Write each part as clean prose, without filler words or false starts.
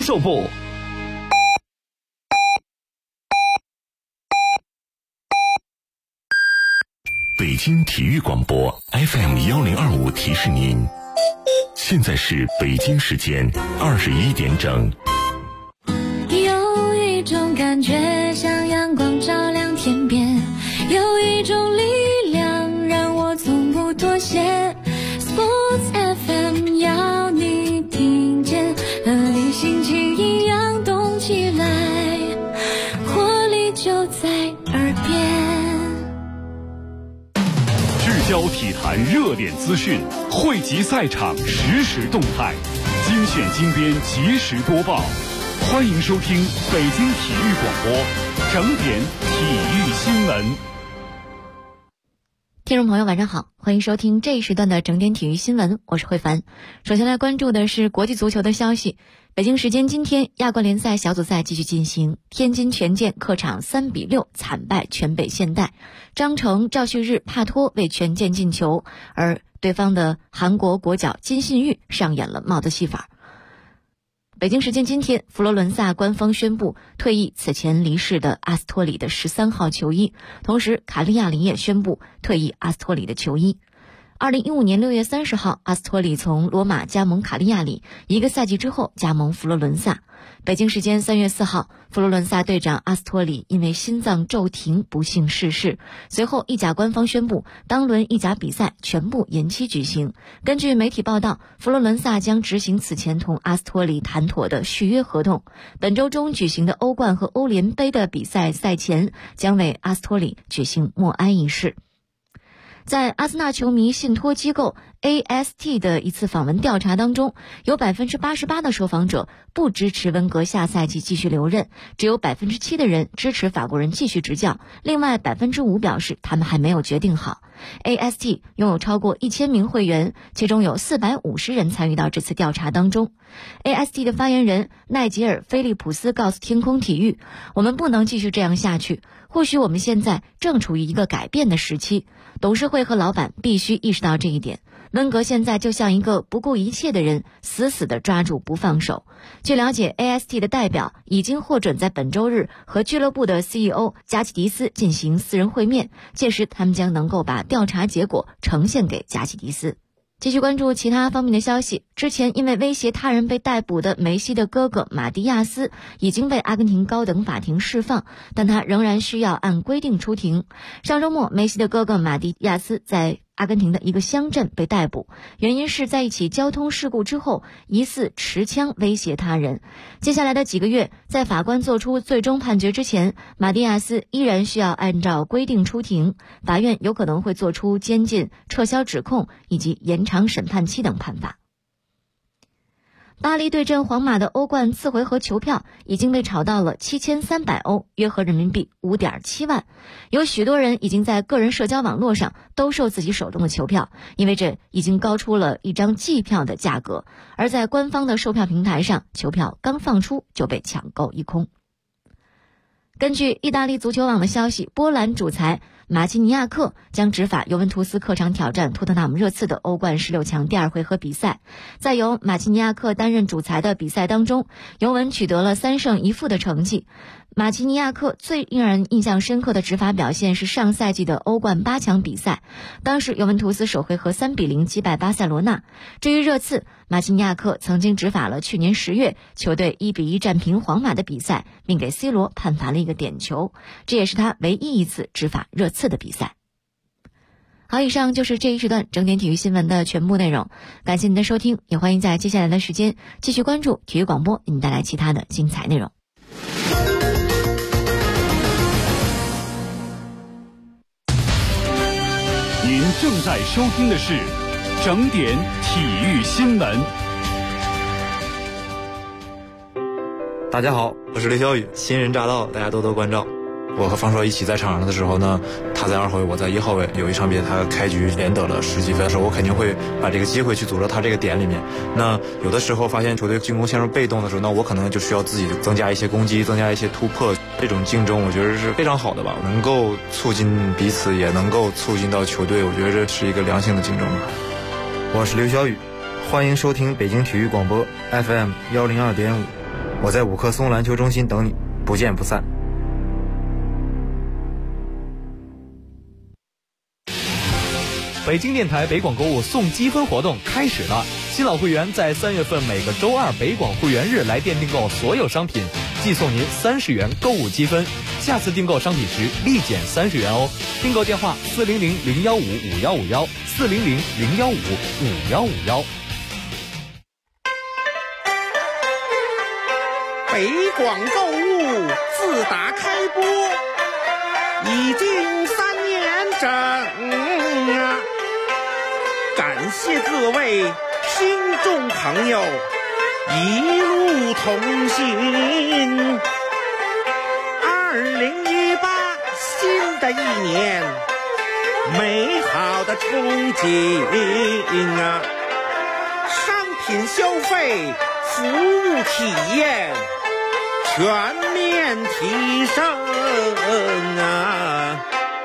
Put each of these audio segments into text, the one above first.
售部。 北京体育广播 FM1025提示您，现在是北京时间21点整。 有一种感觉像阳光照亮天边，有一种力量让我从不妥协。 Sports FM 要你听见，和你心情一样动起来，活力就在耳边。 聚焦体坛热点资讯，汇集赛场实时动态，精选精编及时播报。欢迎收听北京体育广播整点体育新闻。 听众朋友晚上好，欢迎收听这一时段的整点体育新闻，我是慧凡。首先来关注的是国际足球的消息。北京时间今天，亚冠联赛小组赛继续进行，天津权健客场3-6惨败全北现代，张成、赵旭日、帕托为权健进球，而对方的韩国国脚金信煜上演了帽子戏法。北京时间今天，佛罗伦萨官方宣布退役此前离世的阿斯托里的13号球衣，同时卡利亚里也宣布退役阿斯托里的球衣。2015年6月30号，阿斯托里从罗马加盟卡利亚里，1个赛季之后加盟佛罗伦萨。北京时间3月4号，佛罗伦萨队长阿斯托里因为心脏骤停不幸逝世。随后，意甲官方宣布当轮意甲比赛全部延期举行。根据媒体报道，佛罗伦萨将执行此前同阿斯托里谈妥的续约合同。本周中举行的欧冠和欧联杯的比赛赛前，将为阿斯托里举行默哀仪式。在阿森纳球迷信托机构 AST 的一次访问调查当中，有 88% 的受访者不支持温格下赛季继续留任，只有 7% 的人支持法国人继续执教，另外 5% 表示他们还没有决定好。AST 拥有超过1000名会员，其中有450人参与到这次调查当中。AST 的发言人奈吉尔·菲利普斯告诉天空体育，我们不能继续这样下去，或许我们现在正处于一个改变的时期，董事会和老板必须意识到这一点。温格现在就像一个不顾一切的人，死死地抓住不放手。据了解， AST 的代表已经获准在本周日和俱乐部的 CEO 加奇迪斯进行私人会面，届时他们将能够把调查结果呈现给加奇迪斯。继续关注其他方面的消息。之前因为威胁他人被逮捕的梅西的哥哥马蒂亚斯已经被阿根廷高等法庭释放，但他仍然需要按规定出庭。上周末，梅西的哥哥马蒂亚斯在阿根廷的一个乡镇被逮捕，原因是在一起交通事故之后疑似持枪威胁他人。接下来的几个月，在法官做出最终判决之前，马蒂亚斯依然需要按照规定出庭，法院有可能会做出监禁、撤销指控以及延长审判期等判罚。巴黎对阵皇马的欧冠次回合球票已经被炒到了7300欧，约合人民币5.7万。有许多人已经在个人社交网络上兜售自己手中的球票，因为这已经高出了一张季票的价格。而在官方的售票平台上，球票刚放出就被抢购一空。根据意大利足球网的消息，波兰主裁马基尼亚克将执法尤文图斯客场挑战托特纳姆热刺的欧冠16强第2回合比赛。在由马基尼亚克担任主裁的比赛当中，尤文取得了3胜1负的成绩。马基尼亚克最令人印象深刻的执法表现是上赛季的欧冠8强比赛，当时尤文图斯首回合3-0击败巴塞罗那。至于热刺，马基尼亚克曾经执法了去年10月球队1-1战平皇马的比赛，并给 C 罗判罚了一个点球，这也是他唯一一次执法热刺的比赛。好，以上就是这一时段整点体育新闻的全部内容，感谢您的收听，也欢迎在接下来的时间继续关注体育广播，为您带来其他的精彩内容。 您正在收听的是整点体育新闻。 大家好，我是刘晓宇，新人乍到，大家多多关照。我和方硕一起在场上的时候呢，他在2号位，我在1号位。有一场比赛他开局连得了10几分的时候，我肯定会把这个机会去组织他这个点里面。那有的时候发现球队进攻陷入被动的时候，那我可能就需要自己增加一些攻击，增加一些突破。这种竞争我觉得是非常好的吧，能够促进彼此，也能够促进到球队，我觉得这是一个良性的竞争。 我是刘晓宇，欢迎收听北京体育广播 FM102.5。 我在5棵松篮球中心等你，不见不散。 北京电台北广购物送积分活动开始了，新老会员在3月份每个周二北广会员日来电订购所有商品，即送您30元购物积分，下次订购商品时立减30元哦。订购电话400-015-5151，400-015-5151。 北广购物自打开播已经3年整啊，感谢各位听众朋友一路同行。2018新的一年，美好的憧憬啊，商品消费、服务体验全面提升啊！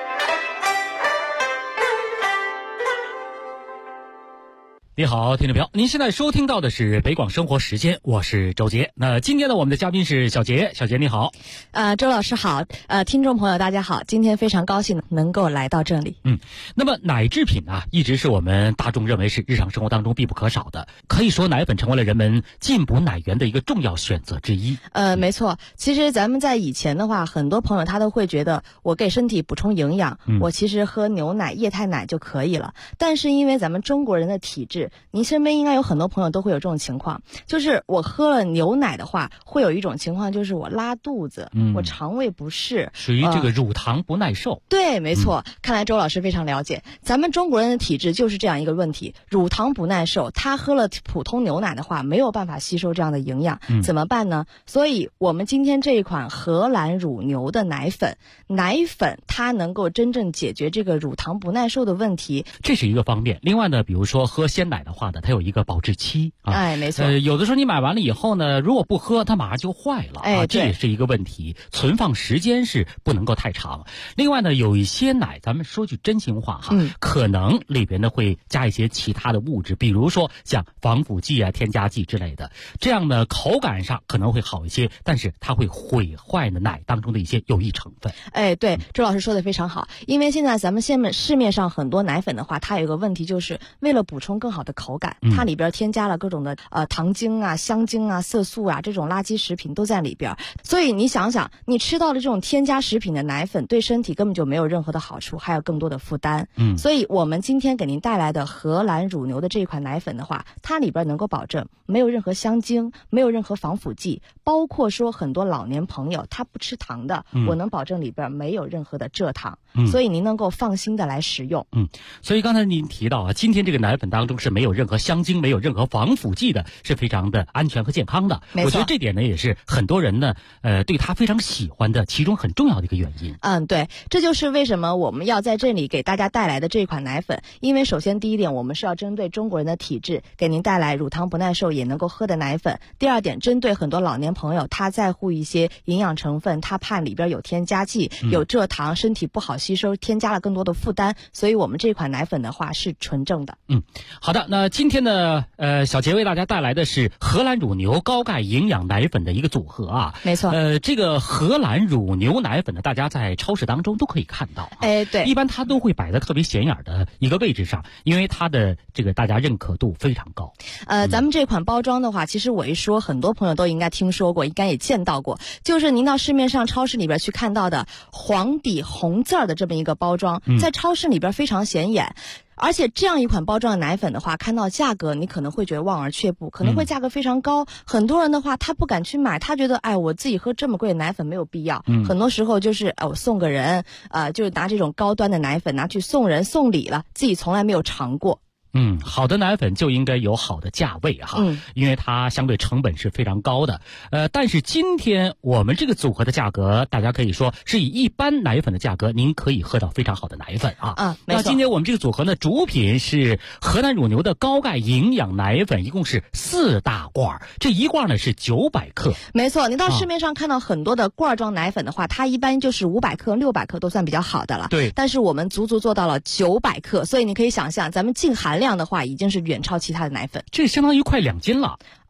你好，听众朋友，您现在收听到的是北广生活时间，我是周杰。那今天呢，我们的嘉宾是小杰，小杰你好。 周老师好，听众朋友大家好，今天非常高兴能够来到这里。 那么奶制品啊，一直是我们大众认为是日常生活当中必不可少的，可以说奶粉成为了人们进补奶源的一个重要选择之一。 没错，其实咱们在以前的话，很多朋友他都会觉得我给身体补充营养，我其实喝牛奶、液态奶就可以了。但是因为咱们中国人的体质，您身边应该有很多朋友都会有这种情况，就是我喝了牛奶的话，会有一种情况就是我拉肚子，我肠胃不适， 属于这个乳糖不耐受。 对，没错，看来周老师非常了解，咱们中国人的体质就是这样一个问题，乳糖不耐受，他喝了普通牛奶的话，没有办法吸收这样的营养，怎么办呢？所以我们今天这一款荷兰乳牛的奶粉它能够真正解决这个乳糖不耐受的问题， 这是一个方面。另外呢，比如说喝鲜奶的话呢，它有一个保质期啊。 没错。 有的时候你买完了以后呢，如果不喝，它马上就坏了这也是一个问题。存放时间是不能够太长。另外呢，有一些奶，咱们说句真心话哈，可能里边呢会加一些其他的物质，比如说像防腐剂啊、添加剂之类的，这样呢口感上可能会好一些，但是它会毁坏呢奶当中的一些有益成分。 对，周老师说的非常好，因为现在咱们市面上很多奶粉的话，它有一个问题，就是为了补充更好的口感，它里边添加了各种的糖精啊、香精啊、色素啊，这种垃圾食品都在里边。所以你想想，你吃到的这种添加食品的奶粉，对身体根本就没有任何的好处，还有更多的负担。所以我们今天给您带来的荷兰乳牛的这款奶粉的话，它里边能够保证没有任何香精，没有任何防腐剂，包括说很多老年朋友他不吃糖的，我能保证里边没有任何的蔗糖，所以您能够放心的来食用。 所以刚才您提到啊，今天这个奶粉当中是没有任何香精、没有任何防腐剂的，是非常的安全和健康的。我觉得这点呢也是很多人呢对它非常喜欢的其中很重要的一个原因。 对，这就是为什么我们要在这里给大家带来的这款奶粉。因为首先第一点，我们是要针对中国人的体质，给您带来乳糖不耐受也能够喝的奶粉。第二点，针对很多老年朋友，他在乎一些营养成分，他怕里边有添加剂、有蔗糖，身体不好吸收，添加了更多的负担，所以我们这款奶粉的话是纯正的。 好的，那今天呢小杰为大家带来的是荷兰乳牛高钙营养奶粉的一个组合啊。 没错。 这个荷兰乳牛奶粉呢，大家在超市当中都可以看到。 对， 一般它都会摆在特别显眼的一个位置上，因为它的这个大家认可度非常高。 咱们这款包装的话，其实我一说，很多朋友都应该听说过，应该也见到过，就是您到市面上超市里边去看到的黄底红字儿的这么一个包装，在超市里边非常显眼。而且这样一款包装的奶粉的话，看到价格你可能会觉得望而却步，可能会价格非常高。很多人的话他不敢去买，他觉得我自己喝这么贵的奶粉没有必要。很多时候就是我送个人，就是拿这种高端的奶粉拿去送人送礼了，自己从来没有尝过。 好的奶粉就应该有好的价位哈，因为它相对成本是非常高的。但是今天我们这个组合的价格，大家可以说是以一般奶粉的价格，您可以喝到非常好的奶粉啊。 没错。 那今天我们这个组合呢，主品是荷兰乳牛的高钙营养奶粉，一共是4大罐，这一罐呢是900克。 没错，您到市面上看到很多的罐装奶粉的话，它一般就是500克、600克都算比较好的了。 对。 但是我们足足做到了900克，所以你可以想象，咱们净含量的话，已经是远超其他的奶粉。 这相当于快2斤了。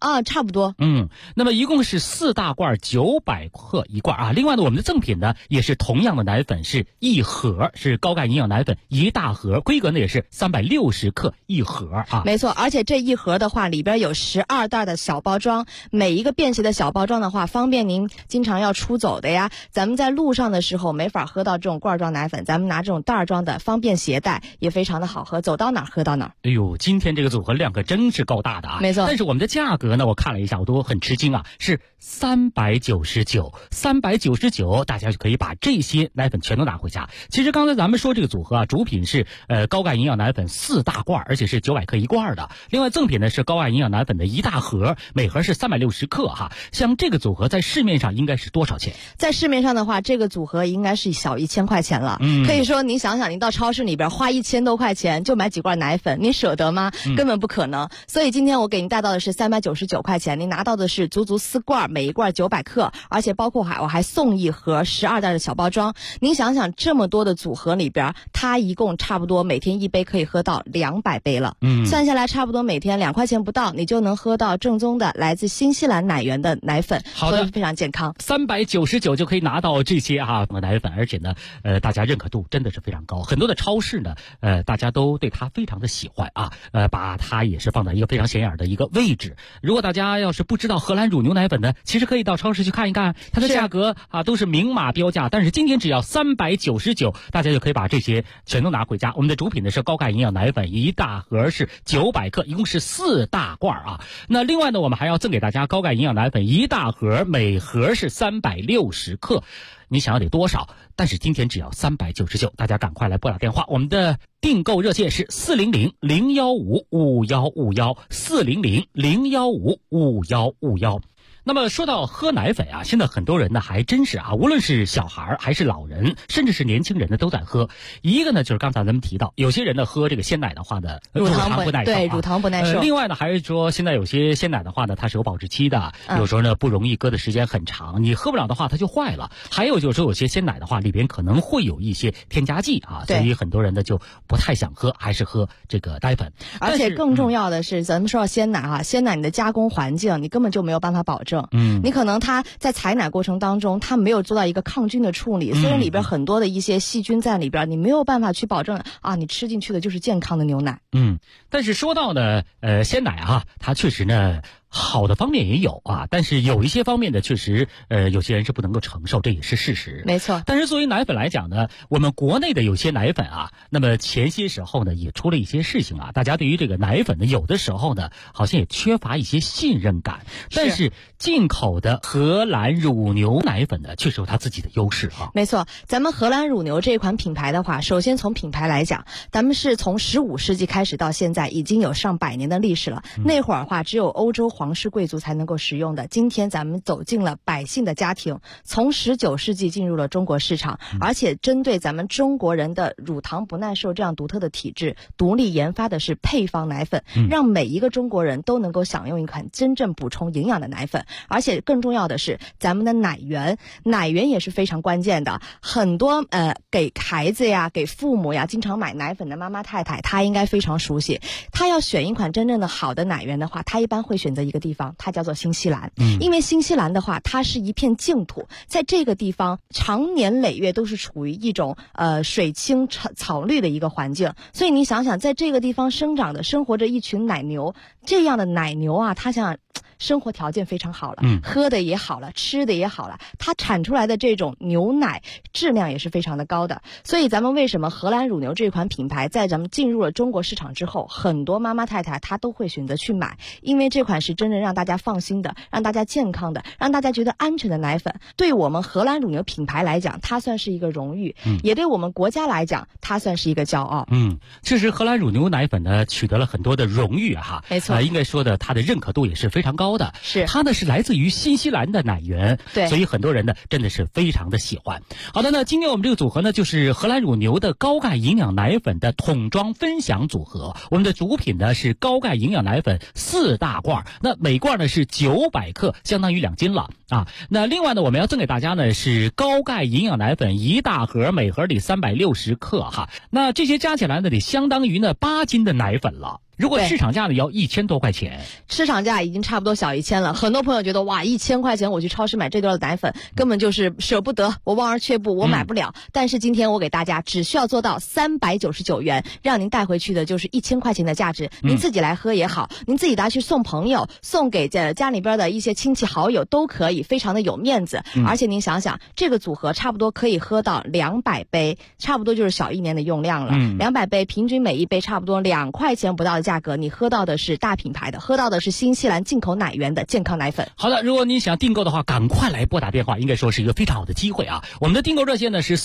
差不多。 那么一共是4大罐900克一罐啊。另外呢，我们的赠品呢也是同样的奶粉，是一盒，是高钙营养奶粉1大盒，规格呢也是360克一盒啊。 没错，而且这一盒的话里边有12袋的小包装，每一个便携的小包装的话，方便您经常要出走的呀，咱们在路上的时候没法喝到这种罐装奶粉，咱们拿这种袋装的方便携带，也非常的好喝，走到哪儿喝到哪儿。 哎呦，今天这个组合量可真是够大的啊！ 没错， 但是我们的价格呢，我看了一下，我都很吃惊啊，是399，大家就可以把这些奶粉全都拿回家。其实刚才咱们说这个组合啊，主品是高钙营养奶粉4大罐，而且是900克一罐的。另外赠品呢是高钙营养奶粉的1大盒，每盒是360克哈。像这个组合在市面上应该是多少钱？ 在市面上的话，这个组合应该是小1000块钱了。可以说您想想，您到超市里边花1000多块钱就买几罐奶粉，您舍得吗？根本不可能。所以今天我给您带到的是399块钱，您拿到的是足足4罐，每一罐900克，而且包括我还送一盒12袋的小包装。您想想，这么多的组合里边，它一共差不多每天一杯可以喝到200杯了。算下来差不多每天2块钱不到，你就能喝到正宗的来自新西兰奶源的奶粉， 好的， 非常健康。 399就可以拿到这些奶粉，而且呢，大家认可度真的是非常高。很多的超市呢，大家都对它非常的喜欢啊，把它也是放在一个非常显眼的一个位置。如果大家要是不知道荷兰乳牛奶粉呢，其实可以到超市去看一看，它的价格都是明码标价，但是今天只要399，大家就可以把这些全都拿回家。我们的主品呢是高钙营养奶粉1大盒是900克，一共是4大罐啊。那另外呢，我们还要赠给大家高钙营养奶粉1大盒，每盒是360克。你想要得多少？但是今天只要399，大家赶快来拨打电话，我们的订购热线是400-015-5151，400-015-5151。那么说到喝奶粉啊，现在很多人呢还真是无论是小孩还是老人，甚至是年轻人呢都在喝。一个呢就是刚才咱们提到，有些人呢喝这个鲜奶的话呢，乳糖不耐受， 对，乳糖不耐受。 另外呢还是说，现在有些鲜奶的话呢，它是有保质期的，有时候呢不容易搁的时间很长，你喝不了的话它就坏了。还有就是说有些鲜奶的话里边可能会有一些添加剂所以很多人呢就不太想喝，还是喝这个奶粉。 而且更重要的是，咱们说到鲜奶鲜奶你的加工环境你根本就没有办法保证。你可能它在采奶过程当中，它没有做到一个抗菌的处理，虽然里边很多的一些细菌在里边，你没有办法去保证你吃进去的就是健康的牛奶。 但是说到呢，鲜奶它确实呢好的方面也有但是有一些方面呢，确实有些人是不能够承受，这也是事实。 没错。 但是作为奶粉来讲呢，我们国内的有些奶粉那么前些时候呢也出了一些事情大家对于这个奶粉呢有的时候呢好像也缺乏一些信任感。但是进口的荷兰乳牛奶粉呢确实有它自己的优势没错，咱们荷兰乳牛这款品牌的话，首先从品牌来讲，咱们是从15世纪开始到现在已经有上百年的历史了。那会儿只有欧洲皇室贵族才能够使用的，今天咱们走进了百姓的家庭，从19世纪进入了中国市场，而且针对咱们中国人的乳糖不耐受这样独特的体质，独立研发的是配方奶粉，让每一个中国人都能够享用一款真正补充营养的奶粉。而且更重要的是，咱们的奶源也是非常关键的。很多给孩子给父母经常买奶粉的妈妈太太，她应该非常熟悉。她要选一款真正的好的奶源的话，她一般会选择一个地方，它叫做新西兰。因为新西兰的话，它是一片净土，在这个地方长年累月都是处于一种水清草绿的一个环境，所以你想想，在这个地方生活着一群奶牛，这样的奶牛它想生活条件非常好了，喝的也好了，吃的也好了，它产出来的这种牛奶质量也是非常的高的。所以咱们为什么荷兰乳牛这款品牌在咱们进入了中国市场之后，很多妈妈太太她都会选择去买，因为这款是真正让大家放心的，让大家健康的，让大家觉得安全的奶粉。对我们荷兰乳牛品牌来讲，它算是一个荣誉，也对我们国家来讲，它算是一个骄傲。 确实荷兰乳牛奶粉呢取得了很多的荣誉没错， 应该说的它的认可度也是非常高的。 是， 它呢是来自于新西兰的奶源， 对， 所以很多人呢真的是非常的喜欢。好的，那今天我们这个组合呢就是荷兰乳牛的高钙营养奶粉的桶装分享组合。我们的主品呢是高钙营养奶粉4大罐，那每罐呢是900克，相当于2斤了那另外呢，我们要赠给大家呢是高钙营养奶粉1大盒，每盒里360克那这些加起来呢得相当于呢8斤的奶粉了。 如果市场价呢要1000多块钱， 市场价已经差不多小1000了。很多朋友觉得哇，1000块钱我去超市买这袋的奶粉，根本就是舍不得，我望而却步，我买不了。但是今天我给大家只需要做到399元，让您带回去的就是1000块钱的价值。您自己来喝也好，您自己拿去送朋友，送给家里边的一些亲戚好友都可以，非常的有面子。而且您想想，这个组合差不多可以喝到200杯，差不多就是小1年的用量了。200杯，平均每一杯差不多2块钱不到的价格，你喝到的是大品牌的，喝到的是新西兰进口奶源的健康奶粉。 好的，如果您想订购的话，赶快来拨打电话，应该说是一个非常好的机会啊。我们的订购热线呢是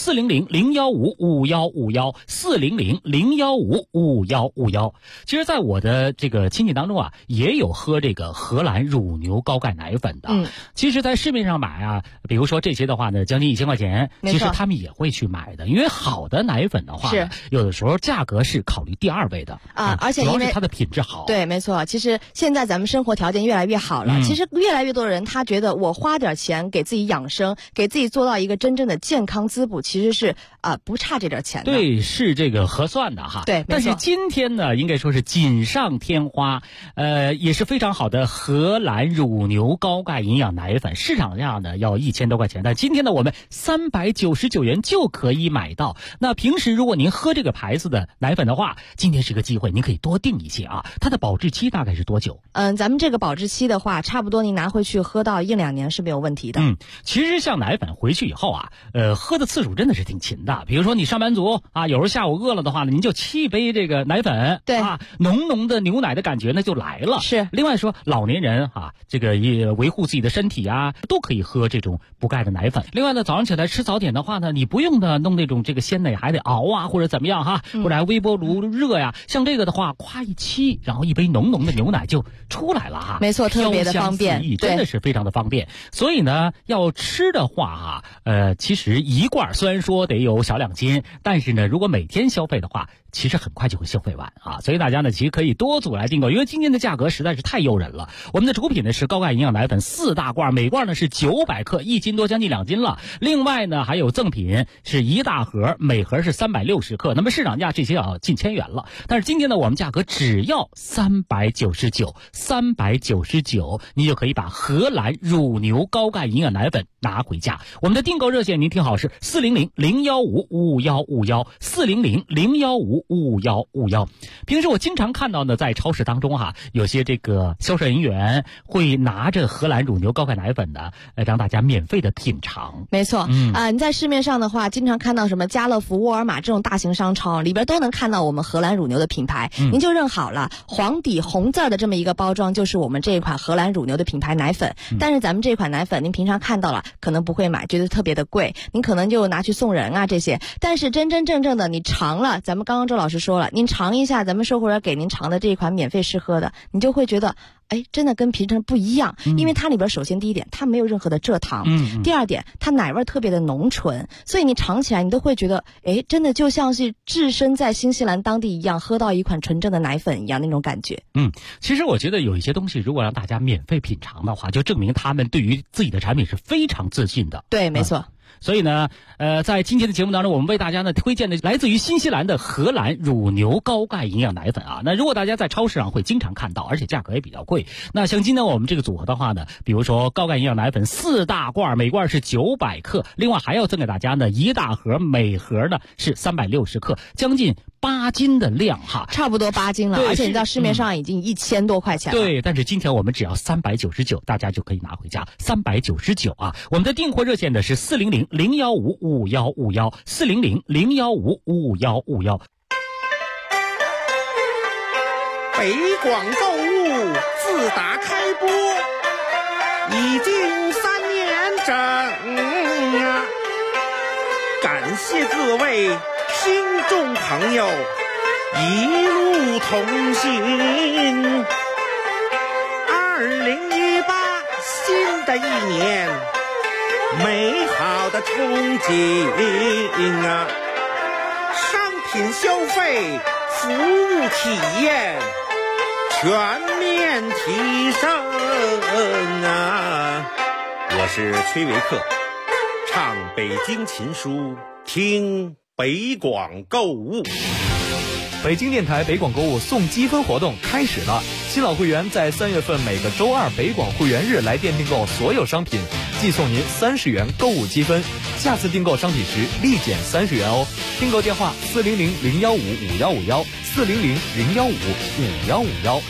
400-015-5151，400-015-5151。其实在我的这个亲戚当中啊，也有喝这个荷兰乳牛高钙奶粉的。其实在市面上买啊，比如说这些的话呢，将近1000块钱，其实他们也会去买的，因为好的奶粉的话呢，有的时候价格是考虑第2位的啊，而且因为主要是它的品质好。 对，没错。其实现在咱们生活条件越来越好了，其实越来越多人他觉得我花点钱给自己养生，给自己做到一个真正的健康滋补，其实是不差这点钱的。 对，是这个合算的哈。 对， 但是今天呢，应该说是锦上添花，也是非常好的荷兰乳牛高钙营养奶粉，市场价呢要1000多块钱，但今天呢我们399元就可以买到。那平时如果您喝这个牌子的奶粉的话，今天是个机会，您可以多订一些啊。它的保质期大概是多久？ 咱们这个保质期的话，差不多您拿回去喝到1、2年是没有问题的。 其实像奶粉回去以后啊，喝的次数真的是挺勤的。比如说你上班族啊，有时候下午饿了的话呢，您就沏一杯这个奶粉， 对啊，浓浓的牛奶的感觉呢就来了。 是。 另外说老年人啊，这个也维护自己的身体啊，都可以喝这种补钙的奶粉。另外呢，早上起来吃早点的话呢，你不用的弄那种这个鲜奶还得熬啊，或者怎么样哈，或者还微波炉热呀。像这个的话，夸一沏，然后一杯浓浓的牛奶就出来了哈。 没错，特别的方便， 真的是非常的方便。所以呢，要吃的话其实一罐虽然说得有小2斤，但是呢，如果每天消费的话，其实很快就会消费完啊。所以大家呢，其实可以多组来订购，因为今天的价格实在是太诱人了。我们的主品呢是高钙营养奶粉4大罐，每罐呢是900克，1斤多，将近2斤了。另外呢，还有赠品是1大盒，每盒是360克。那么市场价这些要近1000元了，但是今天呢，我们价格只要399，你就可以把荷兰乳牛高钙营养奶粉拿回家。我们的订购热线您听好是400-015-5151，400-015-5151。平时我经常看到呢，在超市当中有些这个销售人员会拿着荷兰乳牛高钙奶粉的，让大家免费的品尝。 没错，你在市面上的话，经常看到什么家乐福、沃尔玛这种大型商超里边都能看到我们荷兰乳牛的品牌，您就认好了，黄底红字的这么一个包装就是我们这一款荷兰乳牛的品牌奶粉。但是咱们这款奶粉您平常看到了可能不会买，觉得特别的贵，您可能就拿去送人啊这些。但是真真正正的你尝了，咱们刚刚周老师说了，您尝一下咱们售货员给您尝的这一款免费试喝的，你就会觉得真的跟平常不一样。因为它里边首先第一点它没有任何的蔗糖，第二点它奶味特别的浓醇，所以你尝起来你都会觉得真的就像是置身在新西兰当地一样，喝到一款纯正的奶粉一样那种感觉。 其实我觉得有一些东西如果让大家免费品尝的话，就证明他们对于自己的产品是非常自信的。 对，没错。 所以呢，在今天的节目当中，我们为大家呢推荐的来自于新西兰的荷兰乳牛高钙营养奶粉啊。那如果大家在超市上会经常看到，而且价格也比较贵。那像今天我们这个组合的话呢，比如说高钙营养奶粉4大罐，每罐是900克，另外还要赠给大家呢1大盒，每盒呢是360克，将近8斤的量哈， 差不多8斤了，而且你到市面上已经1000多块钱了。 对，但是今天我们只要399，大家就可以拿回家，399啊。我们的订货热线呢是400-015-5151，400-015-5151。 北广购物自打开播已经3年整啊，感谢各位听众朋友一路同行。2018新的一年，美好的憧憬啊，商品消费服务体验全面提升啊！我是崔维克，唱北京琴书，听北广购物。 北京电台北广购物送积分活动开始了，新老会员在3月份每个周二北广会员日来店订购所有商品，寄送您30元购物积分，下次订购商品时立减30元哦。订购电话400-015-5151，400-015-5151。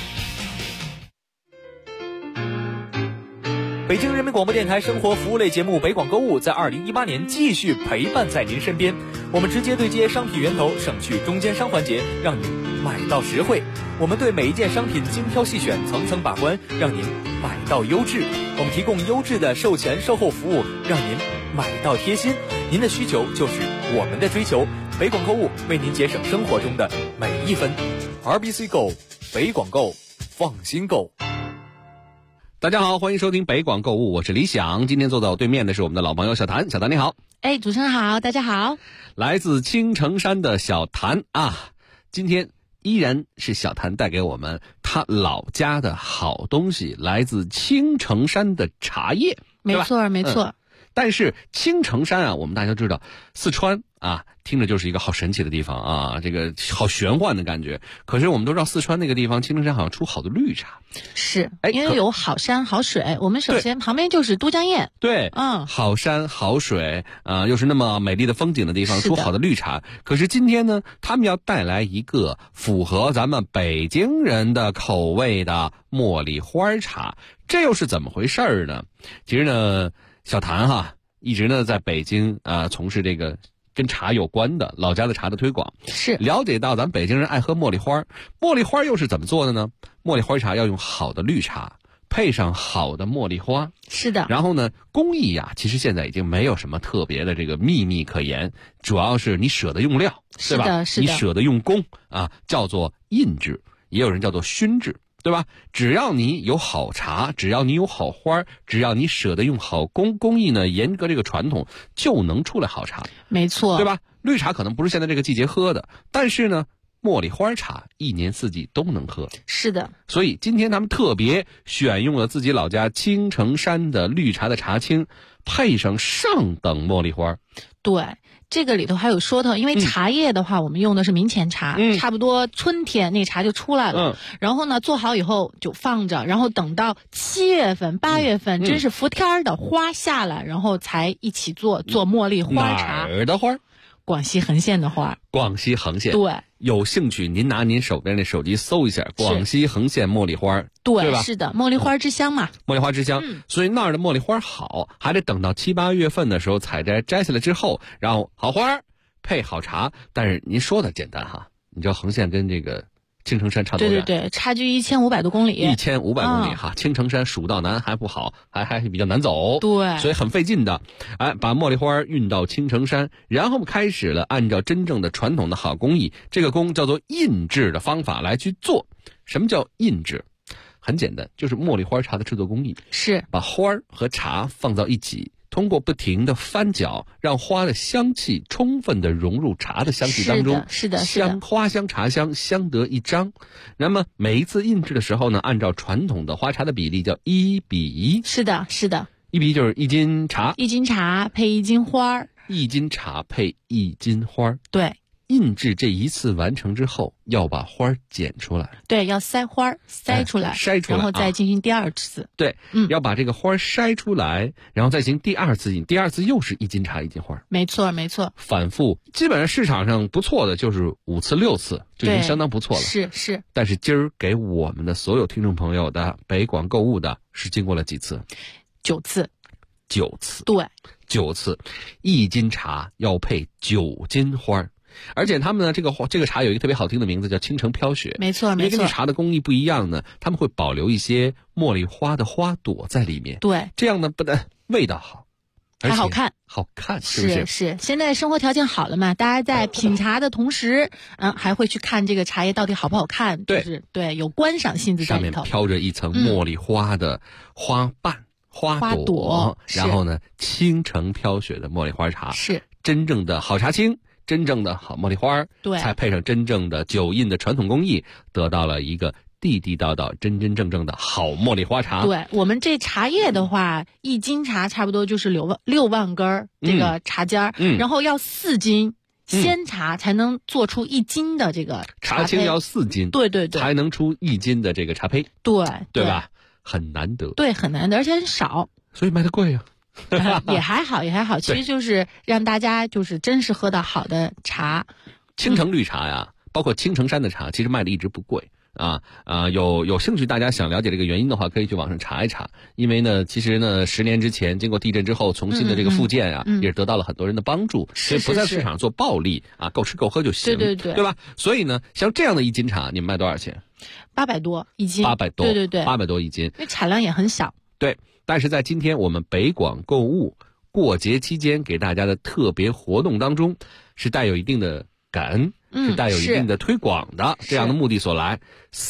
北京人民广播电台生活服务类节目北广购物在2018年继续陪伴在您身边，我们直接对接商品源头，省去中间商环节，让您买到实惠。我们对每一件商品精挑细选，层层把关，让您买到优质。我们提供优质的售前售后服务，让您买到贴心。您的需求就是我们的追求，北广购物为您节省生活中的每一分。RBC Go， 北广购，放心购。 大家好，欢迎收听北广购物，我是李想。今天坐在我对面的是我们的老朋友小谭，小谭你好。 主持人好，大家好。 来自青城山的小谭啊，今天依然是小谭带给我们他老家的好东西，来自青城山的茶叶。 没错没错。 但是青城山啊，我们大家知道四川啊，听着就是一个好神奇的地方啊，这个好玄幻的感觉。可是我们都知道四川那个地方青城山好像出好的绿茶， 是因为有好山好水。我们首先旁边就是都江堰， 对，好山好水又是那么美丽的风景的地方，出好的绿茶。可是今天呢，他们要带来一个符合咱们北京人的口味的茉莉花茶，这又是怎么回事呢？其实呢，小谭一直呢在北京从事这个跟茶有关的老家的茶的推广， 是了解到咱北京人爱喝茉莉花，茉莉花又是怎么做的呢？茉莉花茶要用好的绿茶，配上好的茉莉花， 是的。 然后呢，工艺其实现在已经没有什么特别的这个秘密可言，主要是你舍得用料，对吧？ 是的， 你舍得用工叫做印制，也有人叫做熏制。对吧？只要你有好茶，只要你有好花，只要你舍得用好工艺呢，严格这个传统，就能出来好茶。 没错， 对吧？绿茶可能不是现在这个季节喝的，但是呢，茉莉花茶一年四季都能喝。 是的。 所以今天他们特别选用了自己老家青城山的绿茶的茶青，配上上等茉莉花。 对。这个里头还有说头，因为茶叶的话，我们用的是明前茶，差不多春天那茶就出来了。然后呢，做好以后就放着，然后等到7月份、8月份，真是伏天的花下来，然后才一起做茉莉花茶。 哪儿的花？ 广西横县的花。 广西横县。 对。 有兴趣您拿您手边的手机搜一下广西横县茉莉花，对吧？ 是的，茉莉花之乡嘛。 茉莉花之乡，所以那儿的茉莉花好，还得等到7、8月份的时候采摘下来之后，然后好花配好茶。但是您说的简单你知道横县跟这个青城山差多远？ 对，差距1500多公里。 1500公里青城山蜀道难还不好，还比较难走， 对， 所以很费劲的。把茉莉花运到青城山，然后开始了按照真正的传统的好工艺，这个工叫做印制的方法来去做。什么叫印制？很简单，就是茉莉花茶的制作工艺是把花和茶放到一起，通过不停的翻搅，让花的香气充分的融入茶的香气当中， 是的， 花香茶香相得益彰。那么每一次印制的时候呢，按照传统的花茶的比例叫1比1。 是的，1 比1就是1斤茶 ，1斤茶配1斤花 ，1斤茶配1斤花。 对。 印制这一次完成之后，要把花剪出来。 对，要筛花筛出来，然后再进行第二次。 对，要把这个花筛出来，然后再进行第二次印。第二次又是1斤茶1斤花。 没错。 反复，基本上市场上不错的就是5次6次，就已经相当不错了。 是。 但是今儿给我们的所有听众朋友的北广购物的是经过了几次？9次。9次。 对 ，9次，1斤茶要配9斤花。而且他们呢，这个茶有一个特别好听的名字，叫青城飘雪。 没错。 因为根据茶的工艺不一样呢，他们会保留一些茉莉花的花朵在里面。 对， 这样呢不但味道好， 还好看， 是不是？ 是。现在生活条件好了嘛，大家在品茶的同时，还会去看这个茶叶到底好不好看。对，有观赏性质在里头。 上面飘着一层茉莉花的花瓣、花朵，然后呢，青城飘雪的茉莉花茶是真正的好茶青。真正的好茉莉花， 对， 才配上真正的酒印的传统工艺，得到了一个地地道道、真真正正的好茉莉花茶。 对，我们这茶叶的话，1斤茶差不多就是6万根这个茶尖然后要4斤鲜茶才能做出1斤的这个茶青要4斤， 对对对， 才能出1斤的这个茶胚，对吧？很难得， 对，很难得，而且很少， 所以卖的贵啊。 也还好，也还好，其实就是让大家就是真是喝到好的茶。 青城绿茶呀，包括青城山的茶，其实卖的一直不贵。有兴趣大家想了解这个原因的话，可以去网上查一查。因为呢，其实呢，10年之前经过地震之后重新的这个复建啊，也是得到了很多人的帮助，所以不在市场做暴利啊，够吃够喝就行，对吧？所以呢，像这样的1斤茶，你们卖多少钱 ？800多1斤 ，800多， 对 ，800多1斤，因为产量也很小。 对，但是在今天我们北广购物过节期间给大家的特别活动当中，是带有一定的感恩。是带有一定的推广的这样的目的所来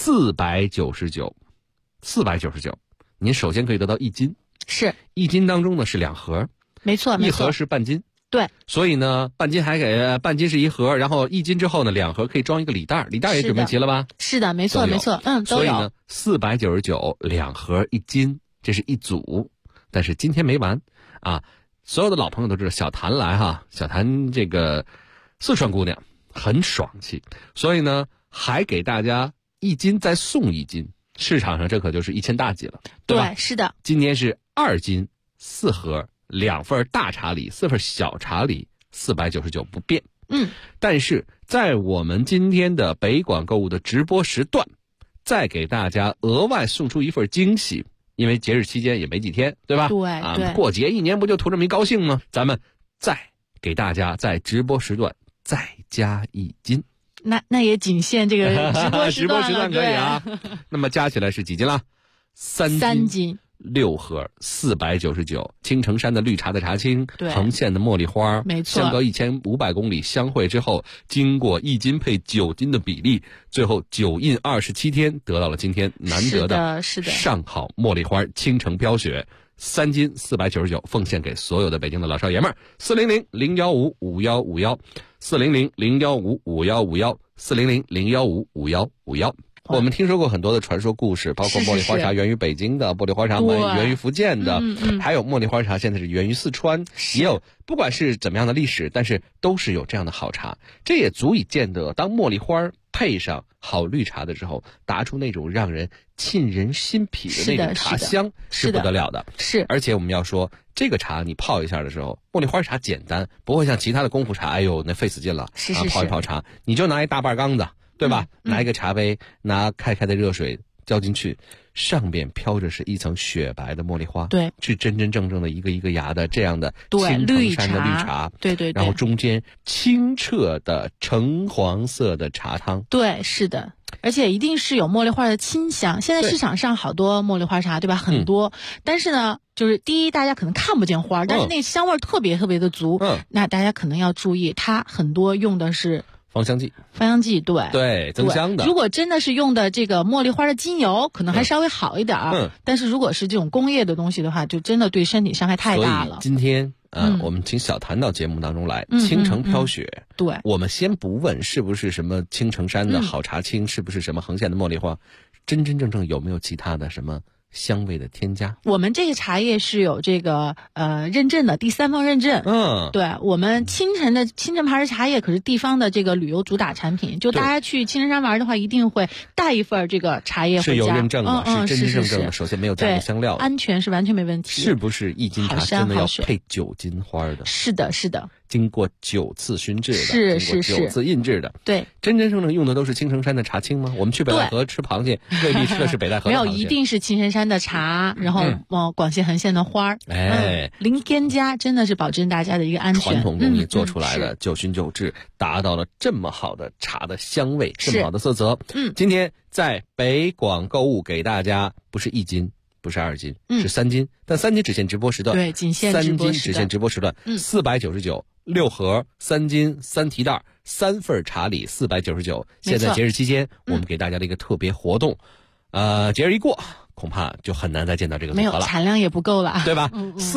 ，499，您首先可以得到1斤， 是 1斤当中呢是2盒， 没错 ，1盒是半斤， 对， 所以呢半斤是1盒，然后1斤之后呢2盒可以装一个礼袋，礼袋也准备齐了吧？ 是的，没错，都有。 所以呢499，2盒1斤，这是一组，但是今天没完啊！所有的老朋友都知道小谭来哈，小谭这个四川姑娘。很爽气，所以呢，还给大家1斤再送1斤，市场上这可就是1000大几了，对吧？ 对，是的。 今天是2斤4盒，2份大茶礼，4份小茶礼，499不变。但是在我们今天的北广购物的直播时段，再给大家额外送出一份惊喜，因为节日期间也没几天，对吧？ 对， 过节1年不就图这么一高兴吗？咱们再给大家在直播时段再加1斤， 那也仅限这个直播时段了， 可以啊。那么加起来是几斤了？3斤，6盒499，青城山的绿茶的茶青，横线的茉莉花， 没错， 相隔1500公里相会之后，经过1斤配9斤的比例，最后9印27天，得到了今天难得的上好茉莉花青城飘雪。3斤499，奉献给所有的北京的老少爷们儿。400-015-5151，400-015-5151，400-015-5151。我们听说过很多的传说故事，包括茉莉花茶源于北京的，茉莉花茶源于福建的，还有茉莉花茶现在是源于四川，也有不管是怎么样的历史，但是都是有这样的好茶，这也足以见得当茉莉花配上好绿茶的时候，达出那种让人沁人心脾的那种茶香，是不得了的。 是， 而且我们要说，这个茶你泡一下的时候，茉莉花茶简单，不会像其他的功夫茶，哎呦那费死劲了。泡一泡茶，你就拿一大半缸子，对吧？拿一个茶杯，拿开的热水浇进去，上边飘着是一层雪白的茉莉花， 对， 是真真正正的一个一个芽的这样的青城山的绿茶， 对， 然后中间清澈的橙黄色的茶汤， 对，是的。而且一定是有茉莉花的清香。现在市场上好多茉莉花茶，对吧？很多，但是呢，就是第一，大家可能看不见花，但是那香味特别特别的足。那大家可能要注意，它很多用的是芳香剂， 对， 增香的。 如果真的是用的这个茉莉花的精油，可能还稍微好一点。但是如果是这种工业的东西的话，就真的对身体伤害太大了。 所以今天我们请小谭到节目当中来，青城飘雪。 对， 我们先不问是不是什么青城山的好茶青，是不是什么横线的茉莉花，真真正正有没有其他的什么香味的添加？ 我们这个茶叶是有这个认证的，第3方认证。对，我们青城牌的茶叶可是地方的这个旅游主打产品，就大家去青城山玩的话，一定会带一份这个茶叶回家。 是有认证的，是真真正正的。首先没有加入香料， 安全是完全没问题。 是不是1斤茶真的要配9斤花的？ 是的，是的。 经过9次熏制的， 是 9次印制的， 对， 真真正正用的都是青城山的茶青吗？我们去北戴河吃螃蟹，未必吃的是北戴河的螃蟹。 没有，一定是青城山的茶，然后广西横线的花儿，零添加，真的是保证大家的一个安全。 传统工艺做出来的，9熏9制，达到了这么好的茶的香味，这么好的色泽。今天在北广购物给大家不是1斤。不是2斤，是3斤，但3斤只限直播时段。 对，仅限直播时段。3斤只限直播时段。499，6盒3斤3提袋3份茶礼499。现在节日期间，我们给大家的一个特别活动，节日一过，恐怕就很难再见到这个组合了。 没有，产量也不够了， 对吧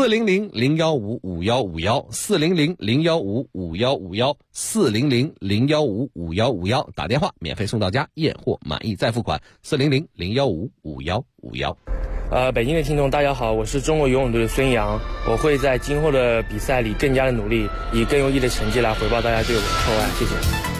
？400-015-5151，400-015-5151，400-015-5151，打电话免费送到家，验货满意再付款。400-015-5151。 北京的听众大家好，我是中国游泳队的孙杨，我会在今后的比赛里更加的努力，以更优异的成绩来回报大家对我的厚爱，谢谢。